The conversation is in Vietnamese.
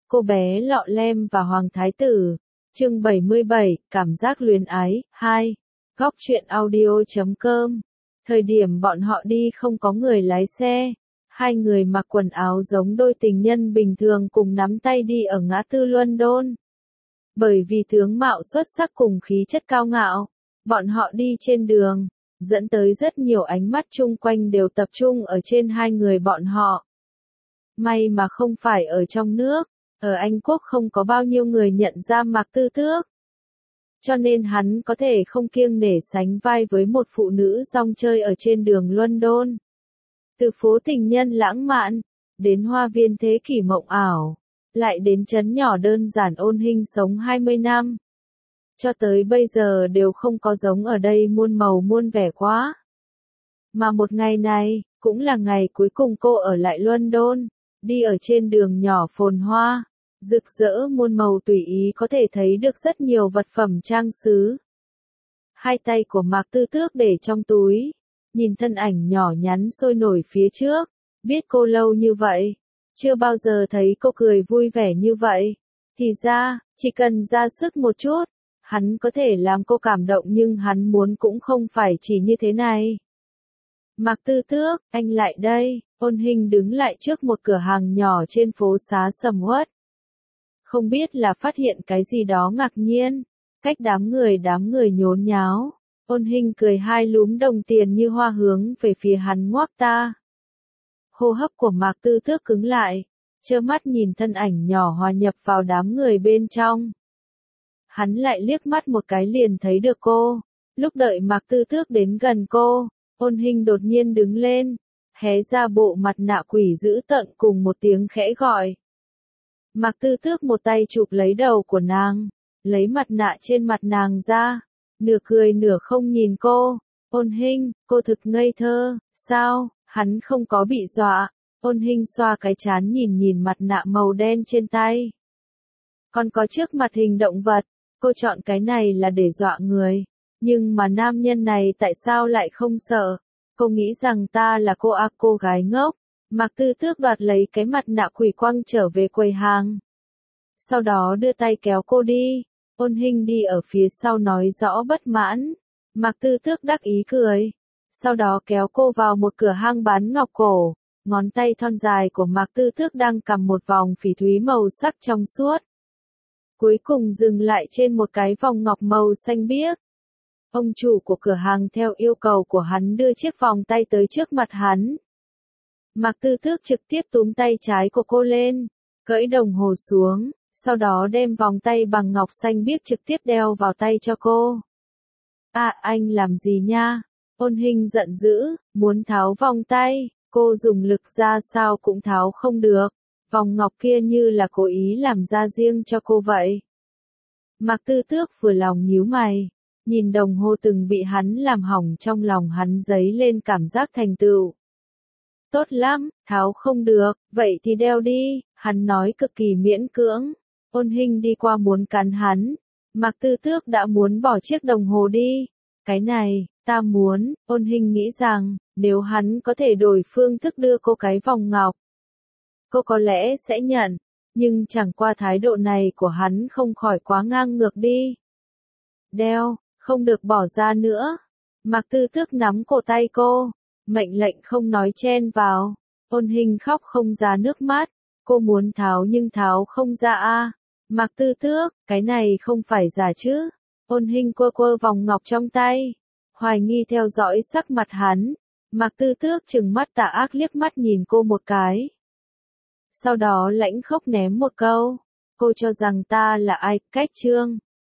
Cô bé lọ lem và Hoàng Thái Tử. Chương 77, cảm giác luyến ái, 2. Góc truyện audio.com. Thời điểm bọn họ đi không có người lái xe. Hai người mặc quần áo giống đôi tình nhân bình thường cùng nắm tay đi ở ngã tư London. Bởi vì tướng mạo xuất sắc cùng khí chất cao ngạo, bọn họ đi trên đường, dẫn tới rất nhiều ánh mắt chung quanh đều tập trung ở trên hai người bọn họ. May mà không phải ở trong nước, ở Anh Quốc không có bao nhiêu người nhận ra Mạc Tư Tước. Cho nên hắn có thể không kiêng nể sánh vai với một phụ nữ rong chơi ở trên đường London. Từ phố tình nhân lãng mạn, đến hoa viên thế kỷ mộng ảo, lại đến trấn nhỏ đơn giản ôn hình sống 20 năm. Cho tới bây giờ đều không có giống ở đây muôn màu muôn vẻ quá. Mà một ngày này, cũng là ngày cuối cùng cô ở lại London, đi ở trên đường nhỏ phồn hoa, rực rỡ muôn màu tùy ý có thể thấy được rất nhiều vật phẩm trang sứ. Hai tay của Mạc Tư Tước để trong túi, nhìn thân ảnh nhỏ nhắn sôi nổi phía trước, biết cô lâu như vậy, chưa bao giờ thấy cô cười vui vẻ như vậy. Thì ra, chỉ cần ra sức một chút, hắn có thể làm cô cảm động nhưng hắn muốn cũng không phải chỉ như thế này. Mạc Tư Tước, anh lại đây, Ôn Hình đứng lại trước một cửa hàng nhỏ trên phố xá sầm uất. Không biết là phát hiện cái gì đó ngạc nhiên, cách đám người nhốn nháo, Ôn Hình cười hai lúm đồng tiền như hoa hướng về phía hắn ngoác ta. Hô hấp của Mạc Tư Tước cứng lại, trơ mắt nhìn thân ảnh nhỏ hòa nhập vào đám người bên trong. Hắn lại liếc mắt một cái liền thấy được cô, lúc đợi Mạc Tư Tước đến gần cô, Ôn Hình đột nhiên đứng lên, hé ra bộ mặt nạ quỷ dữ tợn cùng một tiếng khẽ gọi. Mạc Tư Tước một tay chụp lấy đầu của nàng, lấy mặt nạ trên mặt nàng ra, nửa cười nửa không nhìn cô. Ôn Hình, cô thực ngây thơ, sao? Hắn không có bị dọa. Ôn Hình xoa cái trán nhìn mặt nạ màu đen trên tay. Còn có trước mặt hình động vật, cô chọn cái này là để dọa người. Nhưng mà nam nhân này tại sao lại không sợ? Cô nghĩ rằng ta là cô gái ngốc. Mạc Tư Tước đoạt lấy cái mặt nạ quỷ quăng trở về quầy hàng. Sau đó đưa tay kéo cô đi. Ôn Hình đi ở phía sau nói rõ bất mãn. Mạc Tư Tước đắc ý cười. Sau đó kéo cô vào một cửa hang bán ngọc cổ. Ngón tay thon dài của Mạc Tư Tước đang cầm một vòng phỉ thúy màu sắc trong suốt. Cuối cùng dừng lại trên một cái vòng ngọc màu xanh biếc. Ông chủ của cửa hàng theo yêu cầu của hắn đưa chiếc vòng tay tới trước mặt hắn. Mạc Tư Tước trực tiếp túm tay trái của cô lên, cởi đồng hồ xuống, sau đó đem vòng tay bằng ngọc xanh biếc trực tiếp đeo vào tay cho cô. À, anh làm gì nha? Ôn Hình giận dữ, muốn tháo vòng tay, cô dùng lực ra sao cũng tháo không được, vòng ngọc kia như là cố ý làm ra riêng cho cô vậy. Mạc Tư Tước vừa lòng nhíu mày, nhìn đồng hồ từng bị hắn làm hỏng trong lòng hắn dấy lên cảm giác thành tựu. Tốt lắm, tháo không được, vậy thì đeo đi, hắn nói cực kỳ miễn cưỡng. Ôn Hình đi qua muốn cắn hắn, Mạc Tư Tước đã muốn bỏ chiếc đồng hồ đi. Cái này, ta muốn. Ôn Hình nghĩ rằng, nếu hắn có thể đổi phương thức đưa cô cái vòng ngọc, cô có lẽ sẽ nhận, nhưng chẳng qua thái độ này của hắn không khỏi quá ngang ngược đi. Đeo, không được bỏ ra nữa. Mạc Tư Tước nắm cổ tay cô, mệnh lệnh không nói chen vào. Ôn Hình khóc không ra nước mắt, cô muốn tháo nhưng tháo không ra a. Mạc Tư Tước, cái này không phải giả chứ? Ôn Hình quơ vòng ngọc trong tay, hoài nghi theo dõi sắc mặt hắn. Mạc Tư Tước trừng mắt tà ác liếc mắt nhìn cô một cái. Sau đó lãnh khốc ném một câu, cô cho rằng ta là ai? Cách chương